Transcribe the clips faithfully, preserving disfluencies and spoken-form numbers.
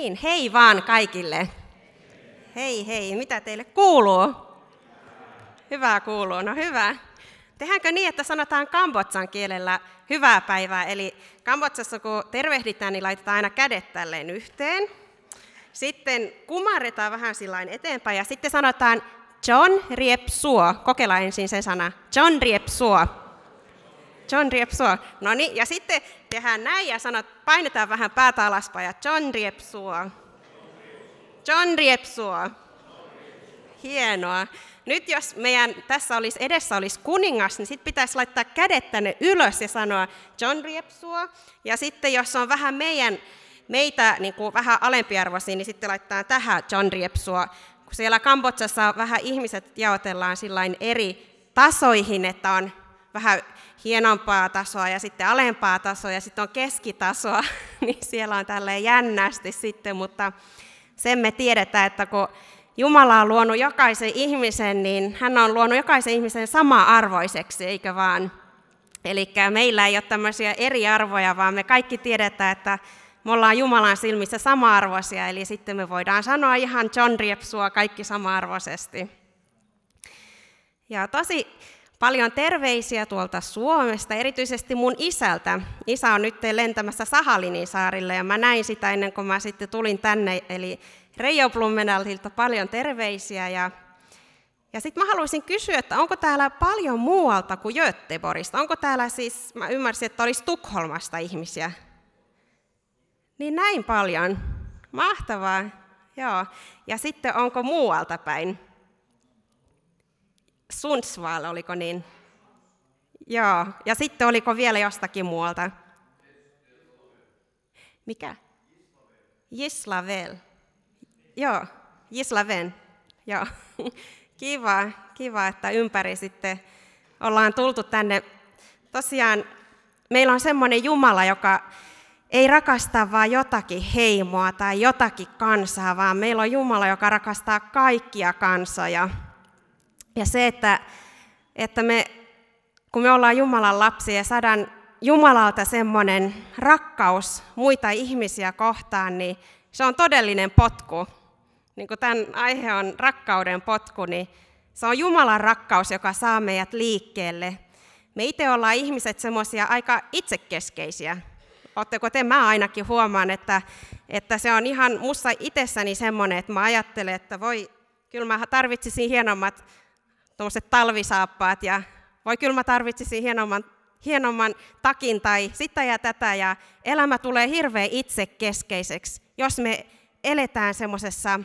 niin, hei vaan kaikille. Hei hei, mitä teille kuuluu? Hyvää kuuluu, no hyvä. Tehdäänkö niin, että sanotaan kambodžan kielellä hyvää päivää, eli Kambodžassa kun tervehditään, niin laitetaan aina kädet tälleen yhteen. Sitten kumarretaan vähän sillain eteenpäin ja sitten sanotaan John Riep Suo. Kokeillaan ensin se sana. John Riep Suo. John Riep Suo. No niin, ja sitten tehdään näin ja sanot, painetaan vähän päätä alaspäin ja John Riep Suo. John Riep Suo. Hienoa. Nyt jos meidän tässä olisi, edessä olisi kuningas, niin sitten pitäisi laittaa kädet tänne ylös ja sanoa John Riep Suo. Ja sitten jos on vähän meidän, meitä niin kuin vähän alempiarvoisia, niin sitten laittaa tähän John Riep Suo. Kun siellä Kambodžassa vähän ihmiset jaotellaan sillain eri tasoihin, että on vähän hienompaa tasoa ja sitten alempaa tasoa ja sitten on keskitasoa, niin siellä on tälleen jännästi sitten, mutta sen me tiedetään, että kun Jumala on luonut jokaisen ihmisen, niin hän on luonut jokaisen ihmisen sama-arvoiseksi, eikö vaan? Eli meillä ei ole tämmöisiä eri arvoja, vaan me kaikki tiedetään, että me ollaan Jumalan silmissä sama-arvoisia, eli sitten me voidaan sanoa ihan John Riep Suo kaikki sama-arvoisesti. Ja tosi paljon terveisiä tuolta Suomesta, erityisesti mun isältä. Isä on nyt lentämässä Sahalinin saarille ja mä näin sitä ennen kuin mä sitten tulin tänne, eli Reijo Blummenaltilta paljon terveisiä. Ja, ja sitten mä haluaisin kysyä, että onko täällä paljon muualta kuin Göteborgista? Onko täällä siis, mä ymmärsin, että olisi Tukholmasta ihmisiä. Niin näin paljon. Mahtavaa. Joo. Ja sitten onko muualta päin? Sundsvall, oliko niin? Joo. Ja sitten oliko vielä jostakin muualta? Mikä? Gislaved. Joo, Gislaven. Joo. Kiva, kiva, että ympäri sitten ollaan tultu tänne. Tosiaan meillä on semmoinen Jumala, joka ei rakasta vain jotakin heimoa tai jotakin kansaa, vaan meillä on Jumala, joka rakastaa kaikkia kansoja. Ja se, että, että me, kun me ollaan Jumalan lapsia ja saadaan Jumalalta semmoinen rakkaus muita ihmisiä kohtaan, niin se on todellinen potku. Niin kuin tämän aihe on rakkauden potku, niin se on Jumalan rakkaus, joka saa meidät liikkeelle. Me itse ollaan ihmiset semmoisia aika itsekeskeisiä. Oletteko te? Mä ainakin huomaan, että, että se on ihan musta itsessäni semmoinen, että mä ajattelen, että voi, kyllä mä tarvitsisin hienommat tuommoiset talvisaappaat ja voi kyllä mä tarvitsisin hienomman, hienomman takin tai sitä ja tätä ja elämä tulee hirveän itsekeskeiseksi, jos me eletään semmoisessa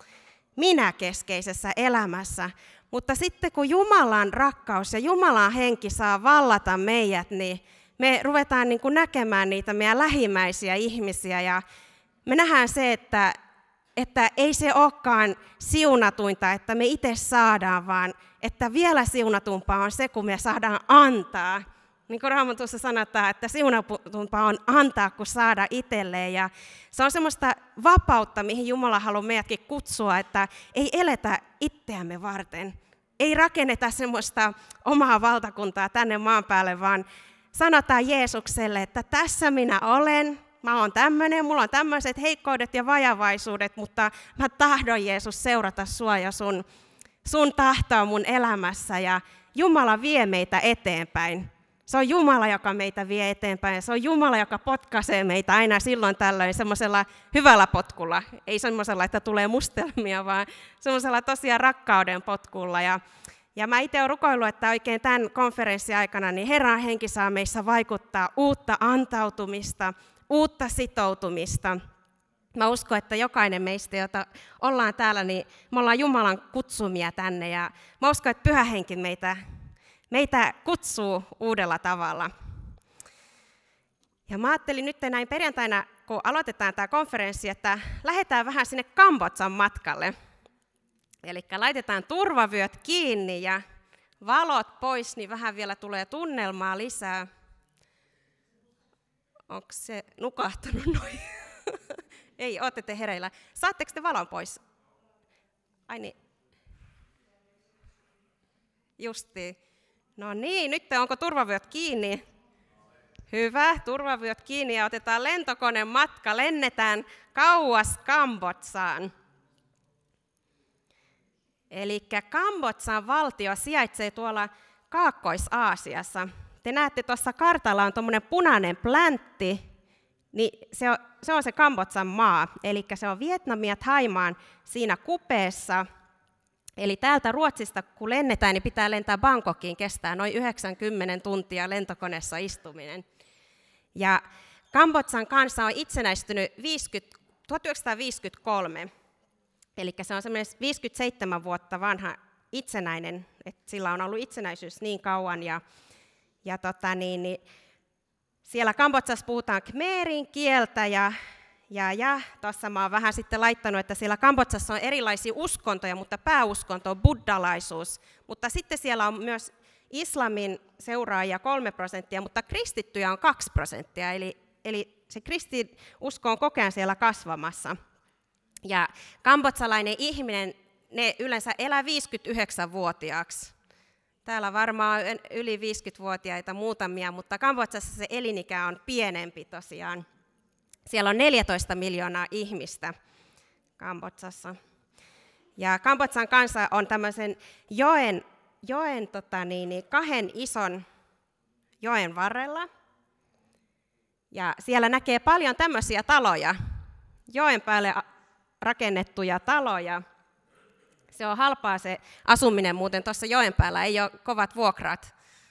minäkeskeisessä elämässä. Mutta sitten kun Jumalan rakkaus ja Jumalan henki saa vallata meidät, niin me ruvetaan niin kuin näkemään niitä meidän lähimmäisiä ihmisiä ja me nähdään se, että, että ei se olekaan siunatuinta, että me itse saadaan, vaan että vielä siunatumpaa on se, kun me saadaan antaa. Niin kuin Raamatussa sanotaan, että siunatumpaa on antaa kuin saada itselleen. Ja se on semmoista vapautta, mihin Jumala haluaa meidätkin kutsua, että ei eletä itseämme varten. Ei rakenneta semmoista omaa valtakuntaa tänne maan päälle, vaan sanotaan Jeesukselle, että tässä minä olen, mä oon tämmöinen, mulla on tämmöiset heikkoudet ja vajavaisuudet, mutta mä tahdon Jeesus seurata sua ja sun, sun tahtoa mun elämässä ja Jumala vie meitä eteenpäin. Se on Jumala, joka meitä vie eteenpäin ja se on Jumala, joka potkaisee meitä aina silloin tällöin semmoisella hyvällä potkulla. Ei semmoisella, että tulee mustelmia, vaan semmoisella tosiaan rakkauden potkulla. Ja Ja mä itse olen rukoillut, että oikein tämän konferenssin aikana niin Herran henki saa meissä vaikuttaa uutta antautumista, uutta sitoutumista. Mä uskon, että jokainen meistä, jota ollaan täällä, niin me ollaan Jumalan kutsumia tänne. Ja mä uskon, että Pyhä Henki meitä, meitä kutsuu uudella tavalla. Ja mä ajattelin nyt näin perjantaina, kun aloitetaan tämä konferenssi, että lähdetään vähän sinne Kambodžan matkalle. Eli laitetaan turvavyöt kiinni ja valot pois, niin vähän vielä tulee tunnelmaa lisää. Onko se nukahtanut noin? Ei, ootte te hereillä. Saatteko te valon pois? Ai niin. Justiin. No niin, nyt onko turvavyöt kiinni? Hyvä, turvavyöt kiinni ja otetaan lentokoneen matka. Lennetään kauas Kambodsaan. Eli Kambodžan valtio sijaitsee tuolla Kaakkois-Aasiassa. Te näette tuossa kartalla on tuommoinen punainen pläntti, niin se on se, on se Kambodžan maa. Eli se on Vietnamin ja Thaimaan siinä kupeessa. Eli täältä Ruotsista kun lennetään, niin pitää lentää Bangkokiin, kestää noin yhdeksänkymmentä tuntia lentokoneessa istuminen. Ja Kambodžan kansa on itsenäistynyt tuhatyhdeksänsataaviisikymmentäkolme. Eli se on semmoinen viisikymmentäseitsemän vuotta vanha itsenäinen, että sillä on ollut itsenäisyys niin kauan. Ja, ja tota niin, niin siellä Kambodžassa puhutaan khmerin kieltä ja, ja, ja tuossa mä oon vähän sitten laittanut, että siellä Kambodžassa on erilaisia uskontoja, mutta pääuskonto on buddhalaisuus. Mutta sitten siellä on myös islamin seuraajia kolme prosenttia, mutta kristittyjä on kaksi prosenttia. Eli, eli se kristinusko on koko ajan siellä kasvamassa. Ja kambodsalainen ihminen, ne yleensä elää viisikymmentäyhdeksänvuotiaaksi. Täällä varmaan on yli viisikymmentävuotiaita muutamia, mutta Kambodžassa se elinikä on pienempi tosiaan. Siellä on neljätoista miljoonaa ihmistä Kambodžassa. Ja Kambodžan kansa on tämmöisen joen, joen tota niin, kahden ison joen varrella. Ja siellä näkee paljon tämmöisiä taloja, joen päälle rakennettuja taloja. Se on halpaa se asuminen muuten tuossa joen päällä, ei ole kovat vuokrat.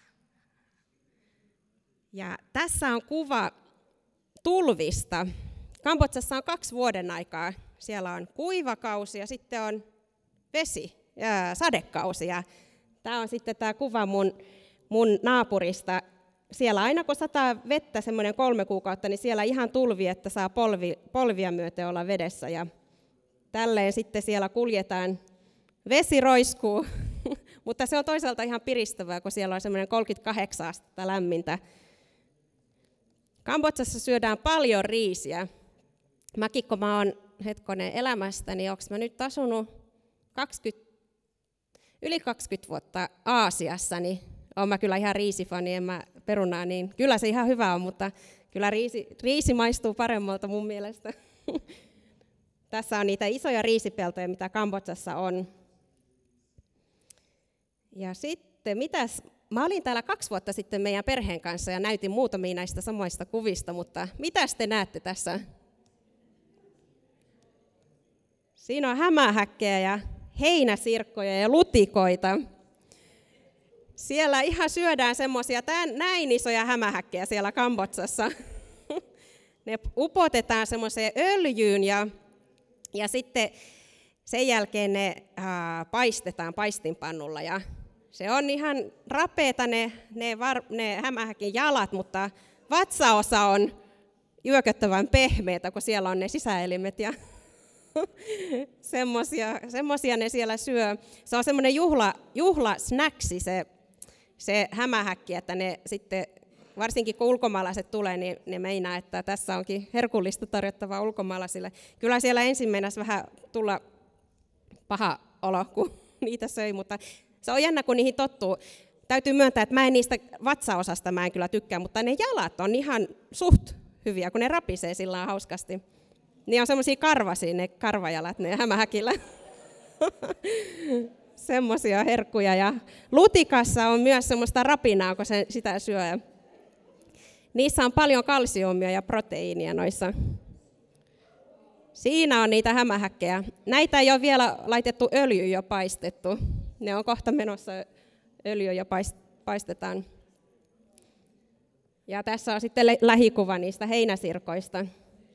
Ja tässä on kuva tulvista. Kambodžassa on kaksi vuoden aikaa. Siellä on kuivakausi ja sitten on vesi, ja sadekausi. Ja tämä on sitten tämä kuva mun, mun naapurista. Siellä aina kun sataa vettä semmoinen kolme kuukautta, niin siellä ihan tulvi, että saa polvi, polvia myöten olla vedessä. Ja tälleen sitten siellä kuljetaan, vesi roiskuu, mutta se on toisaalta ihan piristävää, kun siellä on semmoinen kolmekymmentäkahdeksan astetta lämmintä. Kambodžassa syödään paljon riisiä. Mäkin, kun mä oon hetkonen elämästä, niin onko mä nyt asunut kaksikymmentä, yli kaksikymmentä vuotta Aasiassa, niin oon mä kyllä ihan riisifani, en mä perunaa, niin kyllä se ihan hyvä on, mutta kyllä riisi, riisi maistuu paremmalta mun mielestä. Tässä on niitä isoja riisipeltoja, mitä Kambodžassa on. Ja sitten, mitäs, mä olin täällä kaksi vuotta sitten meidän perheen kanssa ja näytin muutamia näistä samoista kuvista, mutta mitäs te näette tässä? Siinä on hämähäkkejä ja heinäsirkkoja ja lutikoita. Siellä ihan syödään semmoisia näin isoja hämähäkkejä siellä Kambodžassa. Ne upotetaan semmoiseen öljyyn ja, ja sitten sen jälkeen ne ää, paistetaan paistinpannulla. Ja se on ihan rapeeta ne, ne, var, ne hämähäkin jalat, mutta vatsaosa on yököttävän pehmeitä, kun siellä on ne sisäelimet ja semmosia, semmosia ne siellä syö. Se on semmoinen juhla, juhlasnäksi se, se hämähäkki, että ne sitten, varsinkin kun ulkomaalaiset tulee, niin ne meinaa, että tässä onkin herkullista tarjottavaa ulkomaalaisille. Kyllä siellä ensin meinasi vähän tulla paha olo, kun niitä söi, mutta se on jännä, kun niihin tottuu. Täytyy myöntää, että mä en niistä vatsaosasta mä en kyllä tykkää, mutta ne jalat on ihan suht hyviä, kun ne rapisee sillä hauskasti. Niin on semmoisia karvasia, ne karvajalat, ne hämähäkillä. Semmoisia herkkuja. Ja lutikassa on myös semmoista rapinaa, kun se sitä syö. Niissä on paljon kalsiumia ja proteiinia noissa. Siinä on niitä hämähäkkejä. Näitä ei ole vielä laitettu öljyyn jo paistettu. Ne on kohta menossa öljy ja paistetaan. Ja tässä on sitten lähikuva niistä heinäsirkoista.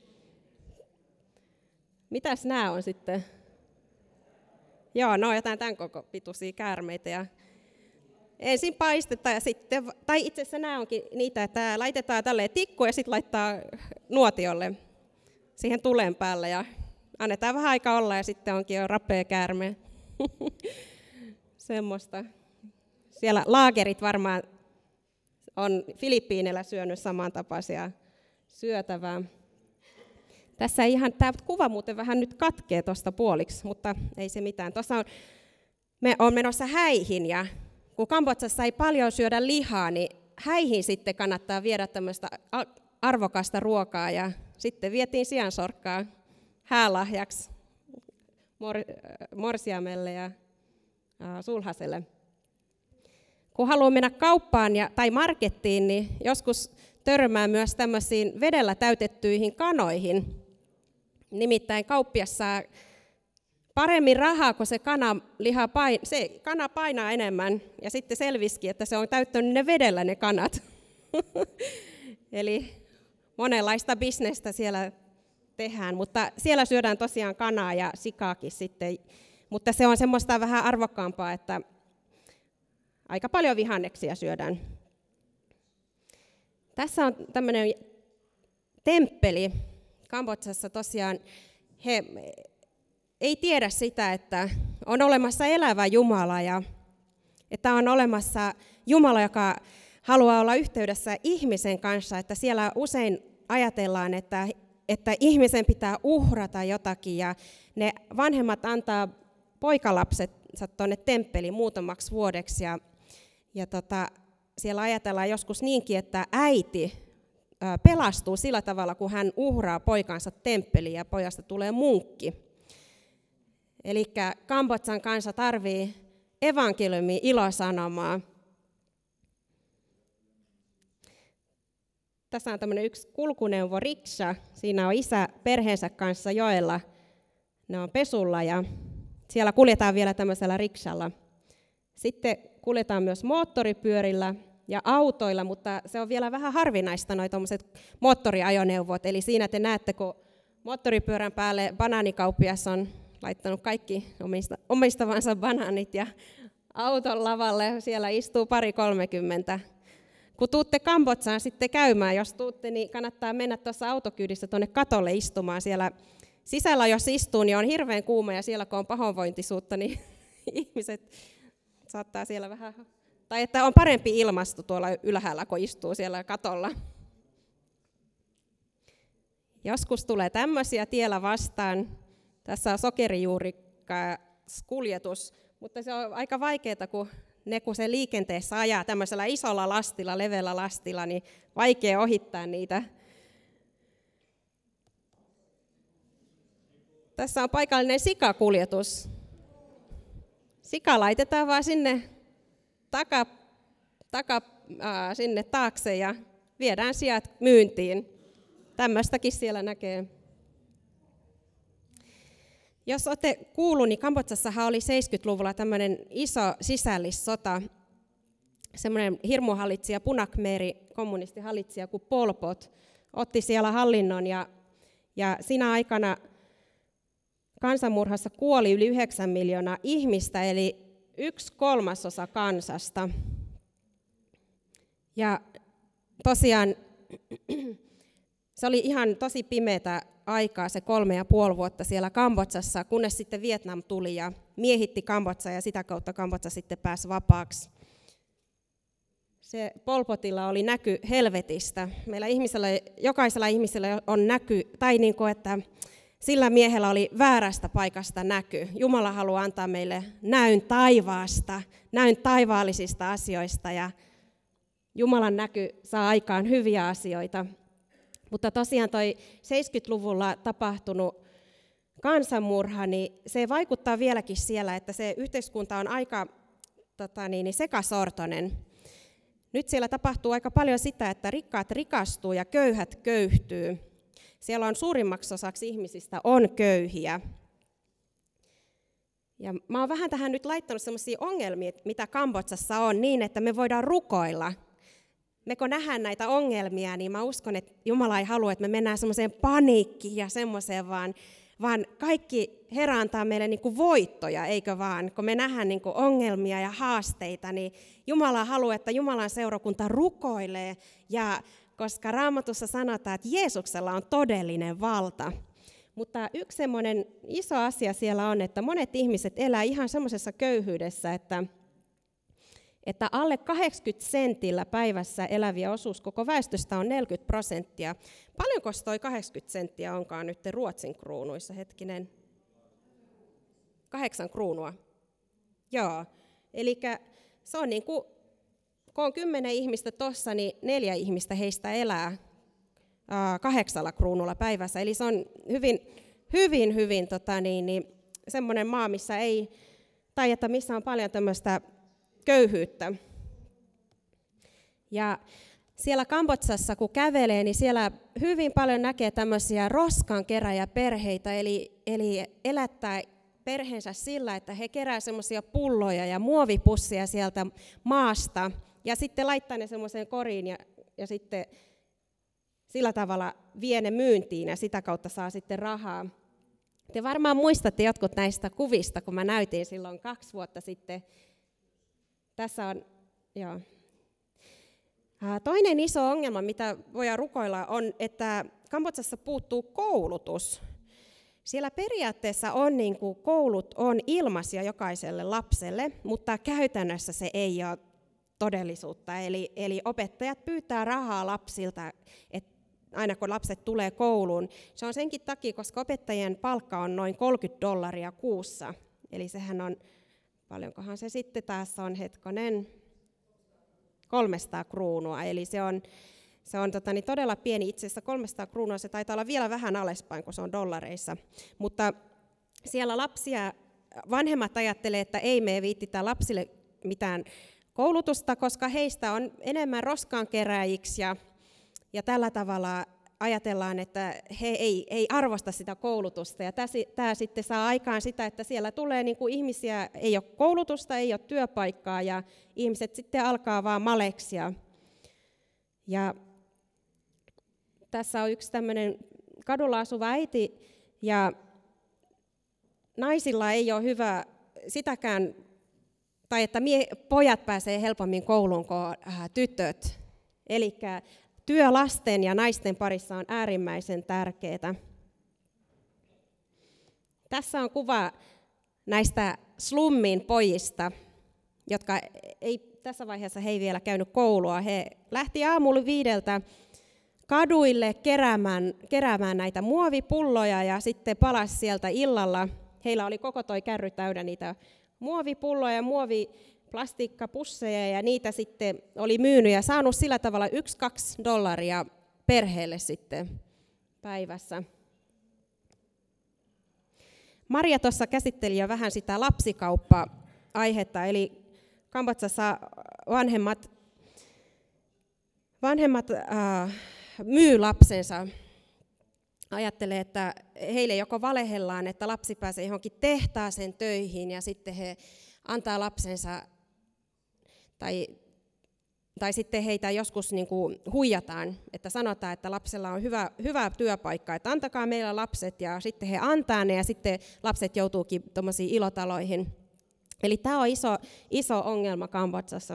Mitäs nämä on sitten? Joo, no jotain tämän koko pituisia käärmeitä. Ja ensin paistetaan ja sitten, tai itse asiassa nämä onkin niitä, että laitetaan tälleen tikku ja sitten laittaa nuotiolle siihen tulen päälle ja annetaan vähän aikaa olla ja sitten onkin jo rapea käärme. Semmoista. Siellä laagerit varmaan on Filippiineillä syönyt samantapaisia syötävää. Tässä ihan, tämä kuva muuten vähän nyt katkee tuosta puoliksi, mutta ei se mitään. Tuossa on, me on menossa häihin ja kun Kambodžassa ei paljon syödä lihaa, niin häihin sitten kannattaa viedä tämmöistä arvokasta ruokaa, ja sitten vietiin siansorkkaa häälahjaksi morsiamelle ja sulhaselle. Kun haluaa mennä kauppaan ja, tai markettiin, niin joskus törmää myös tämmöisiin vedellä täytettyihin kanoihin. Nimittäin kauppias saa paremmin rahaa, kun se kanaliha pain, se kana painaa enemmän, ja sitten selvisikin, että se on täyttänyt ne vedellä ne kanat. Eli monenlaista bisnestä siellä tehdään, mutta siellä syödään tosiaan kanaa ja sikaakin sitten, mutta se on semmoista vähän arvokkaampaa, että aika paljon vihanneksia syödään. Tässä on tämmöinen temppeli. Kambodsassa tosiaan he ei tiedä sitä, että on olemassa elävä Jumala ja että on olemassa Jumala, joka haluaa olla yhteydessä ihmisen kanssa, että siellä usein ajatellaan, että, että ihmisen pitää uhrata jotakin ja ne vanhemmat antaa poikalapsensa tuonne temppeliin muutamaksi vuodeksi ja, ja tota, siellä ajatellaan joskus niinkin, että äiti ä, pelastuu sillä tavalla, kun hän uhraa poikansa temppeliin ja pojasta tulee munkki. Eli Kambodžan kansa tarvii evankeliumin ilosanomaa. Tässä on tämmöinen yksi kulkuneuvo riksha. Siinä on isä perheensä kanssa joella. Ne on pesulla ja siellä kuljetaan vielä tämmöisellä rikshalla. Sitten kuljetaan myös moottoripyörillä ja autoilla, mutta se on vielä vähän harvinaista noi tommoset moottoriajoneuvot. Eli siinä te näette, kun moottoripyörän päälle banaanikauppias on laittanut kaikki omistavansa banaanit ja auton lavalle siellä istuu pari kolmekymmentä. Kun tuutte Kambodžaan sitten käymään, jos tuutte, niin kannattaa mennä tuossa autokyydissä tuonne katolle istumaan. Siellä sisällä jos istuu, niin on hirveän kuuma ja siellä kun on pahoinvointisuutta, niin ihmiset saattaa siellä vähän, tai että on parempi ilmasto tuolla ylhäällä, kun istuu siellä katolla. Joskus tulee tämmöisiä tiellä vastaan. Tässä on sokerijuurikaskuljetus, mutta se on aika vaikeaa, kun ne kun se liikenteessä ajaa tämmöisellä isolla lastilla, leveällä lastilla, niin vaikea ohittaa niitä. Tässä on paikallinen sikakuljetus. Sika laitetaan vaan sinne, taka, taka, ää, sinne taakse ja viedään siat myyntiin. Tämmöistäkin siellä näkee. Jos olette kuullut, niin Kambodžassahan oli seitsemänkymmentäluvulla tämmöinen iso sisällissota. Semmoinen hirmuhallitsija, punakmeeri, kommunistihallitsija kuin Pol Pot, otti siellä hallinnon ja, ja siinä aikana kansanmurhassa kuoli yli yhdeksän miljoonaa ihmistä, eli yksi kolmasosa kansasta. Ja tosiaan se oli ihan tosi pimeätä aikaa se kolme ja puoli vuotta siellä Kambodžassa, kunnes sitten Vietnam tuli ja miehitti Kambodžaa ja sitä kautta Kambodža sitten pääsi vapaaksi. Se Pol Potilla oli näky helvetistä. Meillä ihmisellä, jokaisella ihmisellä on näky, tai niin kuin, että sillä miehellä oli väärästä paikasta näky. Jumala haluaa antaa meille näyn taivaasta, näyn taivaallisista asioista ja Jumalan näky saa aikaan hyviä asioita. Mutta tosiaan toi seitsemänkymmentäluvulla tapahtunut kansanmurha, niin se vaikuttaa vieläkin siellä, että se yhteiskunta on aika tota niin, sekasortoinen. Nyt siellä tapahtuu aika paljon sitä, että rikkaat rikastuu ja köyhät köyhtyy. Siellä on suurimmaksi osaksi ihmisistä on köyhiä. Ja mä oon vähän tähän nyt laittanut sellaisia ongelmia, mitä Kambodžassa on, niin että me voidaan rukoilla. Me kun nähdään näitä ongelmia, niin mä uskon, että Jumala ei halua, että me mennään semmoiseen paniikkiin ja semmoiseen, vaan, vaan kaikki Herra antaa meille niin kuin voittoja, eikö vaan? Kun me nähdään niin kuin ongelmia ja haasteita, niin Jumala haluaa, että Jumalan seurakunta rukoilee, ja koska Raamatussa sanotaan, että Jeesuksella on todellinen valta. Mutta yksi semmoinen iso asia siellä on, että monet ihmiset elää ihan semmoisessa köyhyydessä, että että alle kahdeksankymmentä sentillä päivässä eläviä osuus koko väestöstä on neljäkymmentä prosenttia. Paljonko toi kahdeksankymmentä senttiä onkaan nyt Ruotsin kruunuissa, hetkinen? Kahdeksan kruunua. Joo, eli se on niin kuin kun on kymmenen ihmistä tossa, niin neljä ihmistä heistä elää ää, kahdeksalla kruunulla päivässä. Eli se on hyvin, hyvin, hyvin tota niin, niin, semmoinen maa, missä ei, tai että missä on paljon tämmöistä köyhyyttä. Ja siellä Kambodsassa, kun kävelee, niin siellä hyvin paljon näkee tämmöisiä roskankeräjäperheitä, eli, eli elättää perheensä sillä, että he kerää semmoisia pulloja ja muovipusseja sieltä maasta, ja sitten laittaa ne semmoiseen koriin, ja, ja sitten sillä tavalla vie ne myyntiin, ja sitä kautta saa sitten rahaa. Te varmaan muistatte jotkut näistä kuvista, kun mä näytin silloin kaksi vuotta sitten. Tässä on, joo. Toinen iso ongelma, mitä voidaan rukoilla, on, että Kambodsassa puuttuu koulutus. Siellä periaatteessa on, niin kuin, koulut on ilmaisia jokaiselle lapselle, mutta käytännössä se ei ole todellisuutta. Eli, eli opettajat pyytää rahaa lapsilta, että aina kun lapset tulee kouluun. Se on senkin takia, koska opettajien palkka on noin kolmekymmentä dollaria kuussa. Eli sehän on, paljonkohan se sitten taas on, hetkonen, kolmesataa kruunua. Eli se on, se on tota, niin todella pieni. Itse asiassa kolmesataa kruunua, se taitaa olla vielä vähän alaspäin, kun se on dollareissa. Mutta siellä lapsia, vanhemmat ajattelee, että ei me viittitä lapsille mitään koulutusta, koska heistä on enemmän roskankeräjiksi ja Ja tällä tavalla ajatellaan, että he ei, ei arvosta sitä koulutusta. Ja tämä sitten saa aikaan sitä, että siellä tulee niin kuin ihmisiä, ei ole koulutusta, ei ole työpaikkaa, ja ihmiset sitten alkaa vaan maleksia. Ja tässä on yksi tämmöinen kadulla asuva äiti, ja naisilla ei ole hyvä sitäkään, tai että mie, pojat pääsee helpommin kouluun kuin äh, tytöt. Elikkä työ lasten ja naisten parissa on äärimmäisen tärkeää. Tässä on kuva näistä slummin pojista, jotka ei, tässä vaiheessa he ei vielä käynyt koulua. He lähti aamulla viideltä kaduille keräämään, keräämään näitä muovipulloja ja sitten palasi sieltä illalla. Heillä oli koko toi kärry täynnä niitä muovipulloja ja muovi plastiikkapusseja, ja niitä sitten oli myynyt ja saanut sillä tavalla yksi kaksi dollaria perheelle sitten päivässä. Maria tuossa käsitteli jo vähän sitä lapsikauppa-aihetta, eli Kambodsassa vanhemmat, vanhemmat äh, myy lapsensa. Ajattelee, että heille joko valehellaan, että lapsi pääsee johonkin tehtaaseen töihin, ja sitten he antaa lapsensa, tai, tai sitten heitä joskus niin kuin huijataan, että sanotaan, että lapsella on hyvä, hyvä työpaikka, että antakaa meillä lapset, ja sitten he antaa ne, ja sitten lapset joutuukin tuommoisiin ilotaloihin. Eli tämä on iso, iso ongelma Kambodsassa.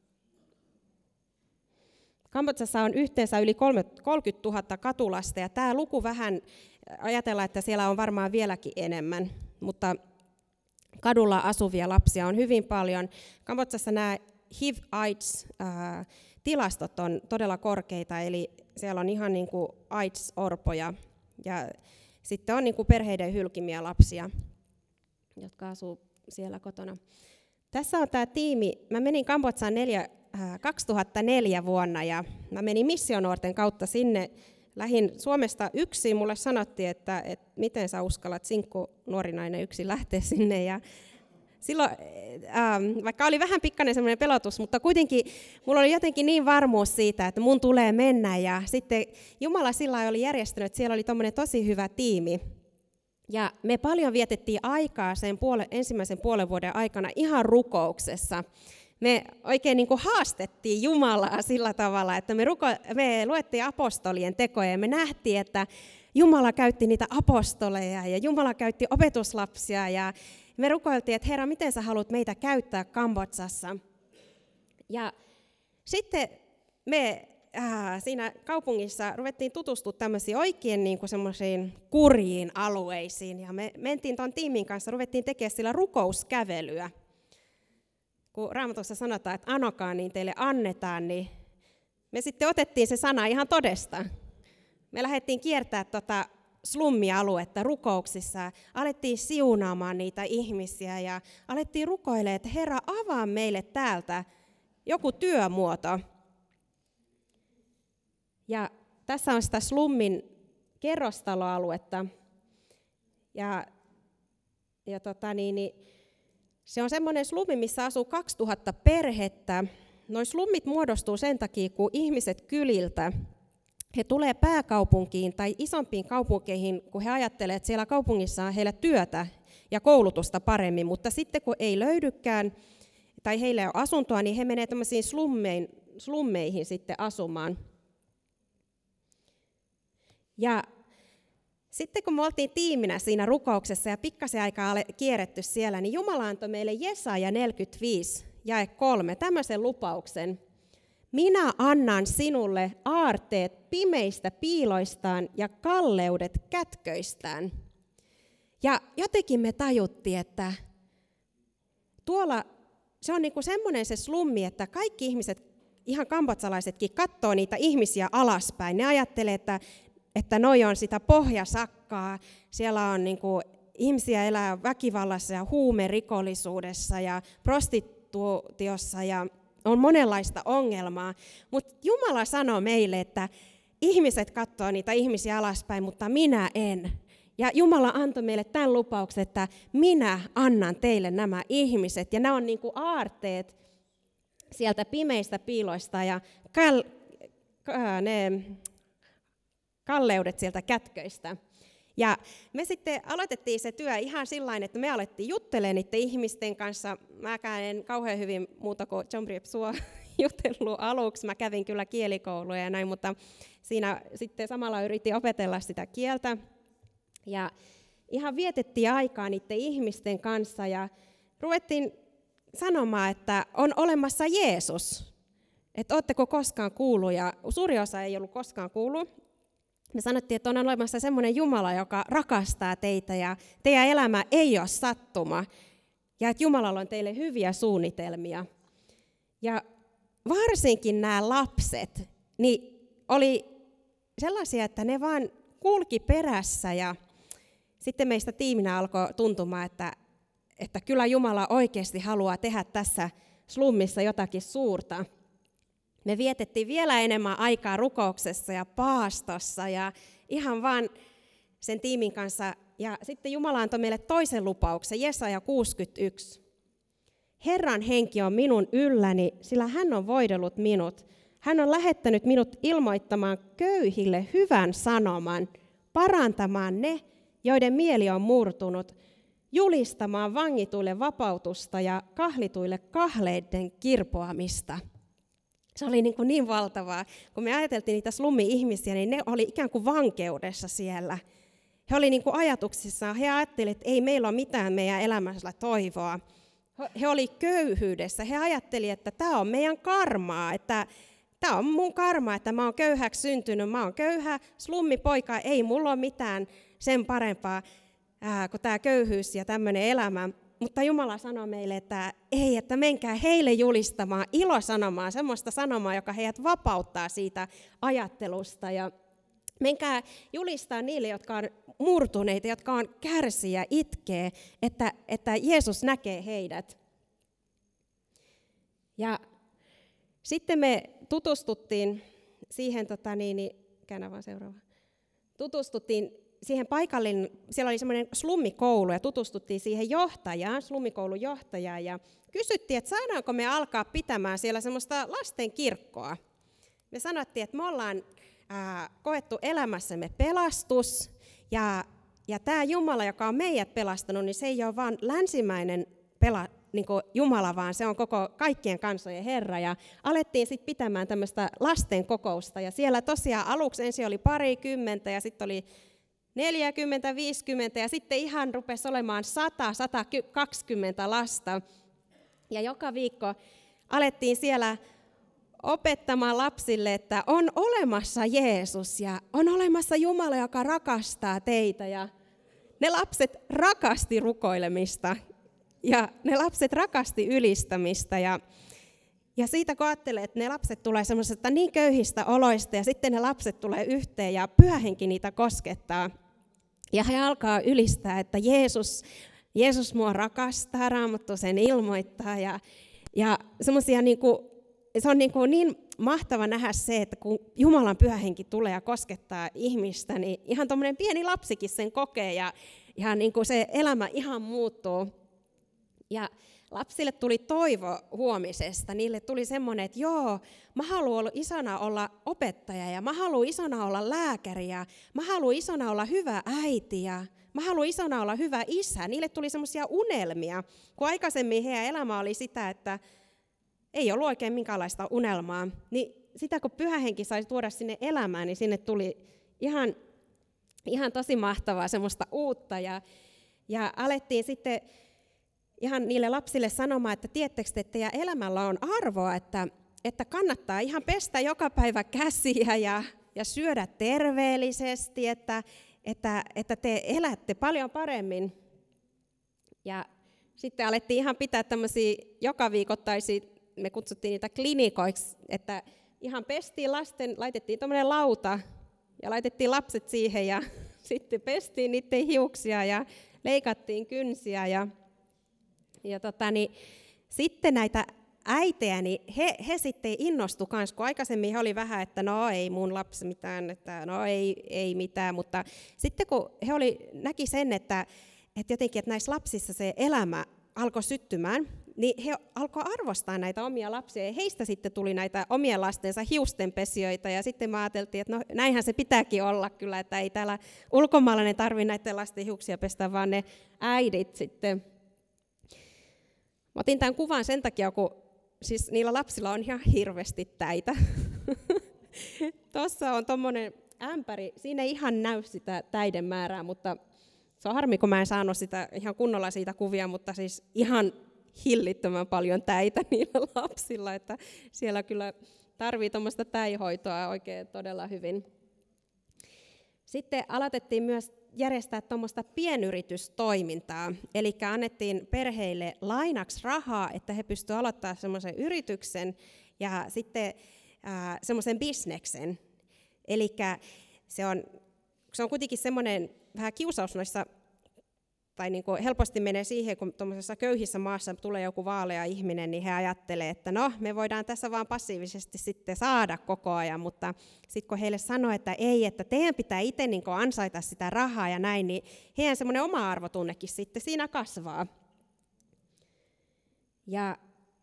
Kambodsassa on yhteensä yli kolmekymmentätuhatta katulasta, ja tämä luku vähän, ajatellaan, että siellä on varmaan vieläkin enemmän, mutta kadulla asuvia lapsia on hyvin paljon. Kambodsassa nämä H I V-AIDS-tilastot on todella korkeita, eli siellä on ihan niin kuin AIDS-orpoja, ja sitten on niin kuin perheiden hylkimiä lapsia, jotka asuu siellä kotona. Tässä on tämä tiimi. Mä menin Kambodsaan neljä, äh, kaksituhattaneljä vuonna, ja mä menin missionuorten kautta sinne. Lähin Suomesta yksin, mulle sanottiin, että, että miten sä uskallat sinkku nuori nainen yksin lähteä sinne. Ja silloin, ähm, vaikka oli vähän pikkainen semmoinen pelotus, mutta kuitenkin mulla oli jotenkin niin varmuus siitä, että mun tulee mennä. Ja sitten Jumala sillä lailla oli järjestänyt, että siellä oli tommoinen tosi hyvä tiimi. Ja me paljon vietettiin aikaa sen puole, ensimmäisen puolen vuoden aikana ihan rukouksessa. Me oikein niin kuin haastettiin Jumalaa sillä tavalla, että me, ruko, me luettiin apostolien tekoja ja me nähtiin, että Jumala käytti niitä apostoleja ja Jumala käytti opetuslapsia. Ja me rukoiltiin, että Herra, miten sä haluat meitä käyttää Kambodsassa. Ja sitten me äh, siinä kaupungissa ruvettiin tutustumaan tämmöisiin oikein niin kuin semmoisiin kurjiin alueisiin. Ja me mentiin tuon tiimin kanssa, ruvettiin tekemään sillä rukouskävelyä. Kun Raamatussa sanotaan, että anokaa, niin teille annetaan, niin me sitten otettiin se sana ihan todesta. Me lähdettiin kiertää tuota slummialuetta rukouksissa, alettiin siunaamaan niitä ihmisiä ja alettiin rukoilemaan, että Herra, avaa meille täältä joku työmuoto. Ja tässä on sitä slummin kerrostaloaluetta. Ja, ja tota niin, niin, se on semmoinen slummi, missä asuu kaksituhatta perhettä. Noi slummit muodostuu sen takia, kun ihmiset kyliltä, he tulee pääkaupunkiin tai isompiin kaupunkeihin, kun he ajattelevat, että siellä kaupungissa on heillä työtä ja koulutusta paremmin, mutta sitten kun ei löydykään tai heillä ei ole asuntoa, niin he menevät tämmöisiin slummeihin, slummeihin sitten asumaan. Ja sitten kun me oltiin tiiminä siinä rukouksessa ja pikkasen aikaa kierretty siellä, niin Jumala antoi meille Jesaja neljäkymmentäviisi, jae kolme, tämmöisen lupauksen. Minä annan sinulle aarteet pimeistä piiloistaan ja kalleudet kätköistään. Ja jotenkin me tajuttiin, että tuolla se on niinku semmoinen se slummi, että kaikki ihmiset, ihan kambodsalaisetkin, katsoo niitä ihmisiä alaspäin. Ne ajattelee, että, että noi on sitä pohjasakkaa, siellä on niinku, ihmisiä elää väkivallassa ja huumerikollisuudessa ja prostituutiossa ja on monenlaista ongelmaa. Mutta Jumala sanoo meille, että ihmiset katsoo niitä ihmisiä alaspäin, mutta minä en. Ja Jumala antoi meille tämän lupauksen, että minä annan teille nämä ihmiset. Ja nämä on niin kuin aarteet sieltä pimeistä piiloista ja kal, ne kalleudet sieltä kätköistä. Ja me sitten aloitettiin se työ ihan sillain, että me alettiin juttelemaan niiden ihmisten kanssa. Mäkään en kauhean hyvin muuta kuin Jombriep sua jutellut aluksi. Mä kävin kyllä kielikouluja ja näin, mutta siinä sitten samalla yritin opetella sitä kieltä. Ja ihan vietettiin aikaa niiden ihmisten kanssa ja ruvettiin sanomaan, että on olemassa Jeesus. Että ootteko koskaan kuullut, ja suuri osa ei ollut koskaan kuullut. Me sanottiin, että on olemassa semmoinen Jumala, joka rakastaa teitä ja teidän elämä ei ole sattuma. Ja että Jumalalla on teille hyviä suunnitelmia. Ja varsinkin nämä lapset niin oli sellaisia, että ne vaan kulki perässä ja sitten meistä tiiminä alkoi tuntumaan, että, että kyllä Jumala oikeasti haluaa tehdä tässä slummissa jotakin suurta. Me vietettiin vielä enemmän aikaa rukouksessa ja paastossa ja ihan vaan sen tiimin kanssa. Ja sitten Jumala antoi meille toisen lupauksen, Jesaja kuusikymmentäyksi. Herran henki on minun ylläni, sillä hän on voidellut minut. Hän on lähettänyt minut ilmoittamaan köyhille hyvän sanoman, parantamaan ne, joiden mieli on murtunut, julistamaan vangituille vapautusta ja kahlituille kahleiden kirpoamista. Se oli niin, kuin niin valtavaa. Kun me ajateltiin niitä slummi-ihmisiä, niin ne oli ikään kuin vankeudessa siellä. He oli niin kuin ajatuksissaan, he ajattelivat, että ei meillä ole mitään meidän elämässä toivoa. He oli köyhyydessä. He ajattelivat, että tämä on meidän karmaa, että tämä on mun karma, että mä oon köyhäksi syntynyt, mä oon köyhä slummipoika, ei mulla ole mitään sen parempaa ää, kuin tämä köyhyys ja tämmöinen elämä. Mutta Jumala sanoi meille, että ei, että menkää heille julistamaan ilosanomaa, semmoista sanomaa, joka heidät vapauttaa siitä ajattelusta. Ja menkää julistaa niille, jotka on murtuneita, jotka on kärsiä, itkee, että, että Jeesus näkee heidät. Ja sitten me tutustuttiin siihen, tota niin, niin, käännä vaan seuraava. Tutustuttiin siihen paikallinen, siellä oli semmoinen slummikoulu ja tutustuttiin siihen johtajaan, slummikoulun johtajaan ja kysyttiin, että saadaanko me alkaa pitämään siellä semmoista lasten kirkkoa. Me sanottiin, että me ollaan ää, koettu elämässämme pelastus ja, ja tämä Jumala, joka on meidät pelastanut, niin se ei ole vain länsimäinen pela, niin kuin Jumala, vaan se on koko kaikkien kansojen Herra. Ja alettiin sitten pitämään tämmöistä lasten kokousta ja siellä tosiaan aluksi ensin oli parikymmentä ja sitten oli neljäkymmentä, viisikymmentä ja sitten ihan rupesi olemaan sata, sata kaksikymmentä lasta. Ja joka viikko alettiin siellä opettamaan lapsille, että on olemassa Jeesus ja on olemassa Jumala, joka rakastaa teitä. Ja ne lapset rakasti rukoilemista ja ne lapset rakasti ylistämistä. Ja, ja siitä kun ajattelee, että ne lapset tulee semmoisesta niin köyhistä oloista ja sitten ne lapset tulee yhteen ja Pyhä Henki niitä koskettaa. Ja he alkaa ylistää, että Jeesus, Jeesus mua rakastaa, Raamattu sen ilmoittaa. Ja, ja semmoisia niin kuin se on niin, kuin niin mahtava nähdä se, että kun Jumalan pyhä henki tulee ja koskettaa ihmistä, niin ihan tuommoinen pieni lapsikin sen kokee ja ihan niin kuin se elämä ihan muuttuu. Ja lapsille tuli toivo huomisesta. Niille tuli semmoinen, että joo, mä haluan isona olla opettaja ja mä haluan isona olla lääkäri ja mä haluan isona olla hyvä äiti ja mä haluan isona olla hyvä isä. Niille tuli semmoisia unelmia, kun aikaisemmin heidän elämä oli sitä, että ei ollut oikein minkäänlaista unelmaa. Niin sitä kun Pyhä Henki sai tuoda sinne elämään, niin sinne tuli ihan, ihan tosi mahtavaa semmoista uutta. Ja, ja alettiin sitten ihan niille lapsille sanomaan, että tiedättekö, että teidän elämällä on arvoa, että, että kannattaa ihan pestä joka päivä käsiä ja, ja syödä terveellisesti, että, että, että te elätte paljon paremmin. Ja sitten alettiin ihan pitää tämmöisiä joka viikoittaisia, me kutsuttiin niitä klinikoiksi, että ihan pestiin lasten, laitettiin tämmöinen lauta ja laitettiin lapset siihen ja sitten pestiin niiden hiuksia ja leikattiin kynsiä ja Ja tota, niin, sitten näitä äitejä, niin he, he sitten innostu myös, kun aikaisemmin he oli vähän, että no ei mun lapsi mitään, että no ei, ei mitään, mutta sitten kun he oli, näki sen, että, että jotenkin että näissä lapsissa se elämä alkoi syttymään, niin he alkoivat arvostaa näitä omia lapsia, ja heistä sitten tuli näitä omien lastensa hiustenpesijöitä, ja sitten me ajateltiin, että no näinhän se pitääkin olla kyllä, että ei täällä ulkomaalainen tarvitse näiden lasten hiuksia pestä, vaan ne äidit sitten. Mä otin tämän kuvan sen takia, kun siis niillä lapsilla on ihan hirveästi täitä. Tuossa on tommonen ämpäri, siinä ei ihan näy sitä täiden määrää, mutta se on harmi, kun mä en saanut sitä ihan kunnolla siitä kuvia, mutta siis ihan hillittömän paljon täitä niillä lapsilla, että siellä kyllä tarvii tuommoista täihoitoa oikein todella hyvin. Sitten aloitettiin myös järjestää tuommoista pienyritystoimintaa, eli annettiin perheille lainaksi rahaa, että he pystyivät aloittamaan semmoisen yrityksen ja sitten äh, semmoisen bisneksen. Eli se on, se on kuitenkin semmoinen vähän kiusaus noissa, tai niin kuin helposti menee siihen, kun tuommoisessa köyhissä maassa tulee joku vaalea ihminen, niin he ajattelee, että no, me voidaan tässä vaan passiivisesti sitten saada koko ajan, mutta sitten kun heille sanoo, että ei, että teidän pitää itse niin kuin ansaita sitä rahaa ja näin, niin heidän semmoinen oma arvotunnekin sitten siinä kasvaa. Ja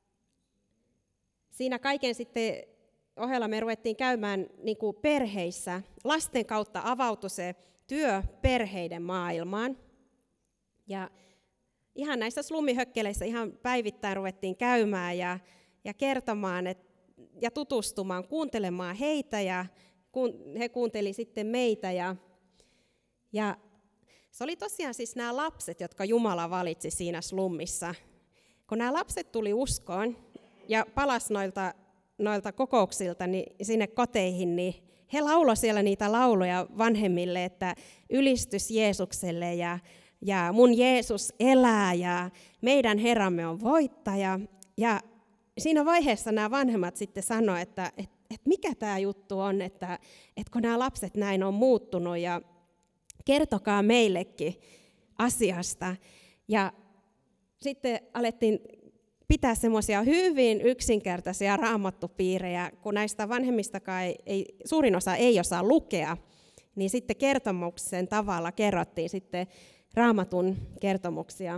siinä kaiken sitten ohella me ruvettiin käymään niin kuin perheissä. Lasten kautta avautui se työ perheiden maailmaan. Ja ihan näissä slummihökkeleissä ihan päivittäin ruvettiin käymään ja, ja kertomaan et, ja tutustumaan, kuuntelemaan heitä ja kun, he kuunteli sitten meitä. Ja, ja se oli tosiaan siis nämä lapset, jotka Jumala valitsi siinä slummissa. Kun nämä lapset tuli uskoon ja palasi noilta, noilta kokouksilta niin sinne koteihin, niin he lauloivat siellä niitä lauluja vanhemmille, että ylistys Jeesukselle ja Ja mun Jeesus elää ja meidän Herramme on voittaja. Ja siinä vaiheessa nämä vanhemmat sitten sanoivat, että, että, että mikä tämä juttu on, että, että kun nämä lapset näin on muuttunut ja kertokaa meillekin asiasta. Ja sitten alettiin pitää semmoisia hyvin yksinkertaisia raamattupiirejä, kun näistä vanhemmistakaan ei, ei, suurin osa ei osaa lukea, niin sitten kertomuksen tavalla kerrottiin sitten Raamatun kertomuksia.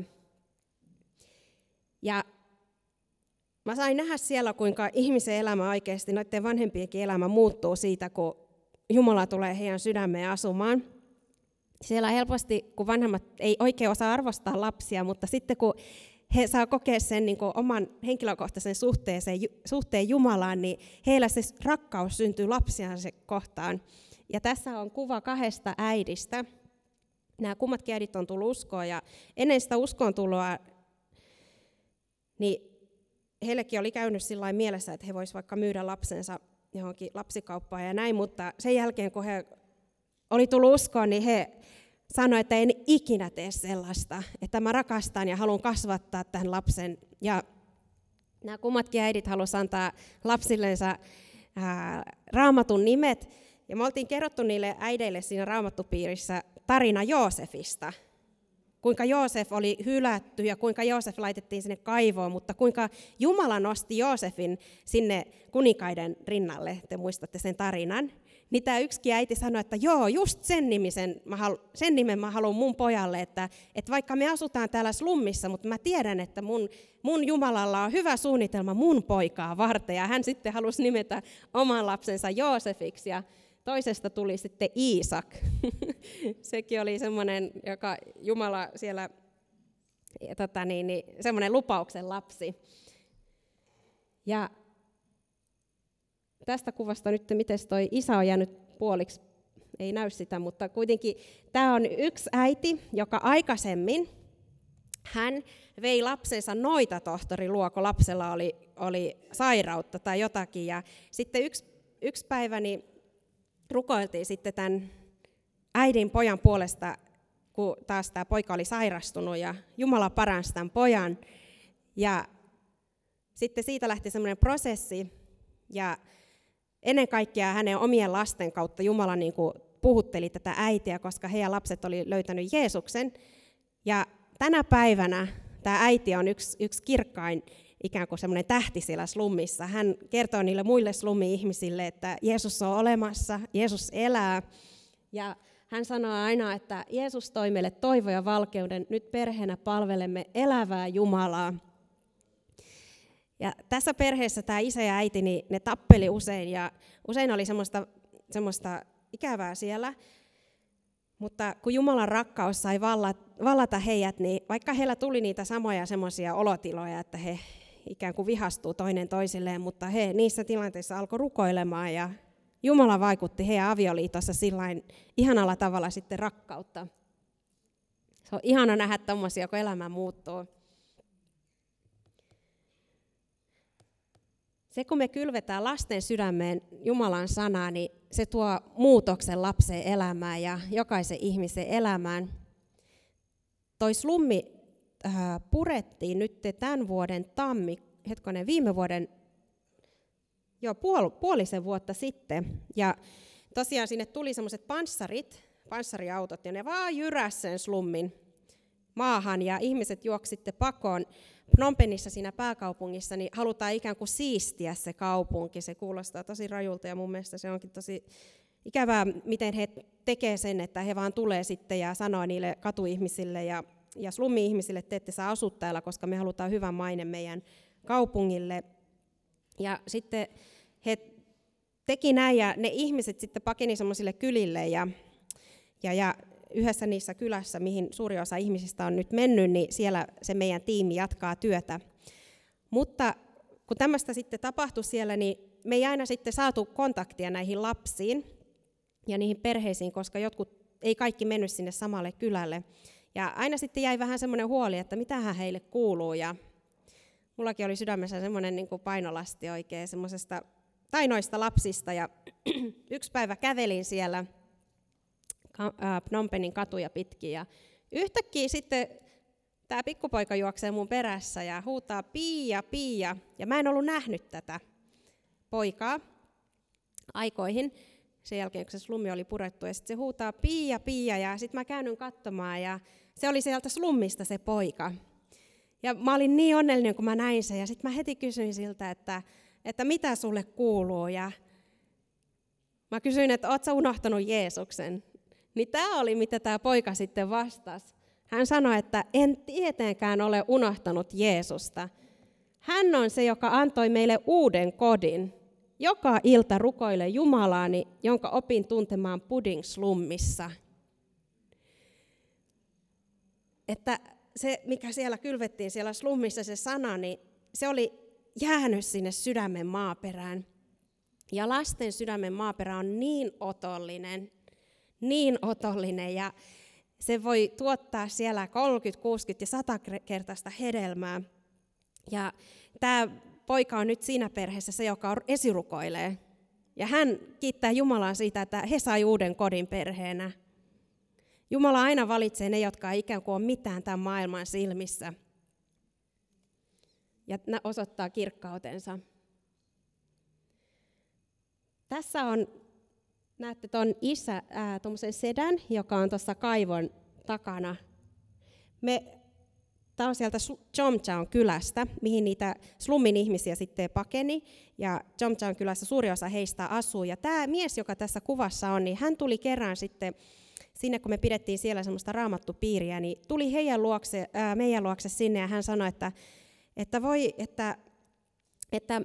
Ja mä sain nähdä siellä, kuinka ihmisen elämä oikeasti, noiden vanhempienkin elämä muuttuu siitä, kun Jumala tulee heidän sydämeen asumaan. Siellä helposti, kun vanhemmat ei oikein osaa arvostaa lapsia, mutta sitten kun he saa kokea sen niin kuin oman henkilökohtaisen suhteeseen, suhteen Jumalaan, niin heillä se rakkaus syntyy lapsiansa kohtaan. Ja tässä on kuva kahdesta äidistä. Nämä kummatkin äidit on tullut uskoon, ja ennen sitä uskoon tuloa, niin heillekin oli käynyt sillä mielessä, että he voisivat vaikka myydä lapsensa johonkin lapsikauppaan ja näin, mutta sen jälkeen, kun he oli tullut uskoon, niin he sanoivat, että en ikinä tee sellaista, että mä rakastan ja haluan kasvattaa tämän lapsen. Ja nämä kummatkin äidit halusivat antaa lapsillensa ää, Raamatun nimet, ja me oltiin kerrottu niille äideille siinä raamattupiirissä tarina Joosefista, kuinka Joosef oli hylätty ja kuinka Joosef laitettiin sinne kaivoon, mutta kuinka Jumala nosti Joosefin sinne kuninkaiden rinnalle, te muistatte sen tarinan. Niin tämä yksikin äiti sanoi, että joo, just sen, nimisen, mä halu, sen nimen mä haluan mun pojalle, että, että vaikka me asutaan täällä slummissa, mutta mä tiedän, että mun, mun Jumalalla on hyvä suunnitelma mun poikaa varten. Ja hän sitten halusi nimetä oman lapsensa Joosefiksi ja toisesta tuli sitten Iisak. Sekin oli semmoinen, joka Jumala siellä, tota niin, niin, semmoinen lupauksen lapsi. Ja tästä kuvasta nyt, miten toi isä on jäänyt puoliksi, ei näy sitä, mutta kuitenkin tämä on yksi äiti, joka aikaisemmin, hän vei lapsensa noitatohtori luo, kun lapsella oli, oli sairautta tai jotakin. Ja sitten yksi, yksi päivä niin rukoiltiin sitten tämän äidin pojan puolesta, kun taas tämä poika oli sairastunut ja Jumala paransi tämän pojan. Ja sitten siitä lähti semmoinen prosessi ja ennen kaikkea hänen omien lasten kautta Jumala niin kuin puhutteli tätä äitiä, koska heidän lapset oli löytänyt Jeesuksen. Ja tänä päivänä tämä äiti on yksi, yksi kirkkain ikään kuin semmoinen tähti siellä slummissa. Hän kertoo niille muille slummi-ihmisille, että Jeesus on olemassa, Jeesus elää. Ja hän sanoo aina, että Jeesus toi meille toivon ja valkeuden, nyt perheenä palvelemme elävää Jumalaa. Ja tässä perheessä tämä isä ja äiti, niin ne tappeli usein ja usein oli semmoista, semmoista ikävää siellä. Mutta kun Jumalan rakkaus sai vallata heidät, niin vaikka heillä tuli niitä samoja semmoisia olotiloja, että he ikään kuin vihastuu toinen toisilleen, mutta he niissä tilanteissa alkoi rukoilemaan ja Jumala vaikutti heidän avioliitossa sillain ihanalla tavalla sitten rakkautta. Se on ihana nähdä tommosia, kun elämä muuttuu. Se, kun me kylvetään lasten sydämeen Jumalan sanaa, niin se tuo muutoksen lapsen elämään ja jokaisen ihmisen elämään. Toi slummi äh, purettiin nyt tämän vuoden tammi, hetkonen, viime vuoden, jo puol, puolisen vuotta sitten. Ja tosiaan sinne tuli semmoiset panssarit, panssariautot, ja ne vaan jyräs sen slummin maahan, ja ihmiset juoksi sitten pakoon. Phnom Penhissa siinä pääkaupungissa niin halutaan ikään kuin siistiä se kaupunki. Se kuulostaa tosi rajulta ja mun mielestä se onkin tosi ikävää, miten he tekevät sen, että he vaan tulee sitten ja sanoo niille katuihmisille ja, ja slummi-ihmisille, että te ette saa asua täällä, koska me halutaan hyvän maine meidän kaupungille. Ja sitten he teki näin ja ne ihmiset sitten pakeni semmoisille kylille ja, ja, ja yhdessä niissä kylässä, mihin suuri osa ihmisistä on nyt mennyt, niin siellä se meidän tiimi jatkaa työtä. Mutta kun tämmöistä sitten tapahtui siellä, niin me ei aina sitten saatu kontaktia näihin lapsiin ja niihin perheisiin, koska jotkut ei kaikki mennyt sinne samalle kylälle. Ja aina sitten jäi vähän semmoinen huoli, että mitähän heille kuuluu. Ja mullakin oli sydämessä semmoinen niin kuin painolasti oikein semmoisesta tainoista lapsista. Ja yksi päivä kävelin siellä Phnom Penin katuja pitkin ja yhtäkkiä sitten tämä pikkupoika juoksee mun perässä ja huutaa Pia, Pia, ja mä en ollut nähnyt tätä poikaa aikoihin sen jälkeen, kun se slummi oli purettu, ja sitten se huutaa Pia, Pia, ja sitten mä käännyn katsomaan ja se oli sieltä slummista se poika. Ja mä olin niin onnellinen, kun mä näin sen, ja sitten mä heti kysyin siltä, että, että mitä sulle kuuluu, ja mä kysyin, että ootko sä unohtanut Jeesuksen? Niin tämä oli, mitä tämä poika sitten vastasi. Hän sanoi, että en tietenkään ole unohtanut Jeesusta. Hän on se, joka antoi meille uuden kodin. Joka ilta rukoile Jumalaani, jonka opin tuntemaan Pudding-slummissa. Että se, mikä siellä kylvettiin siellä slummissa, se sana, niin se oli jäänyt sinne sydämen maaperään. Ja lasten sydämen maaperä on niin otollinen, niin otollinen, ja se voi tuottaa siellä kolmekymmentä, kuusikymmentä ja sata kertaista hedelmää. Ja tämä poika on nyt siinä perheessä se, joka esirukoilee. Ja hän kiittää Jumalaa siitä, että he sai uuden kodin perheenä. Jumala aina valitsee ne, jotka ei ikään kuin ole mitään tämän maailman silmissä. Ja osoittaa kirkkautensa. Tässä on, näette tuon isä, tuommoisen sedän, joka on tuossa kaivon takana. me, tämä on sieltä Chomchaon kylästä, mihin niitä slummin ihmisiä sitten pakeni, ja Chomchaon kylässä suuri osa heistä asuu, ja tämä mies, joka tässä kuvassa on, niin hän tuli kerran sitten sinne, kun me pidettiin siellä semmoista raamattupiiriä, niin tuli heidän luokse, ää, meidän luokse sinne, ja hän sanoi, että, että voi, että, että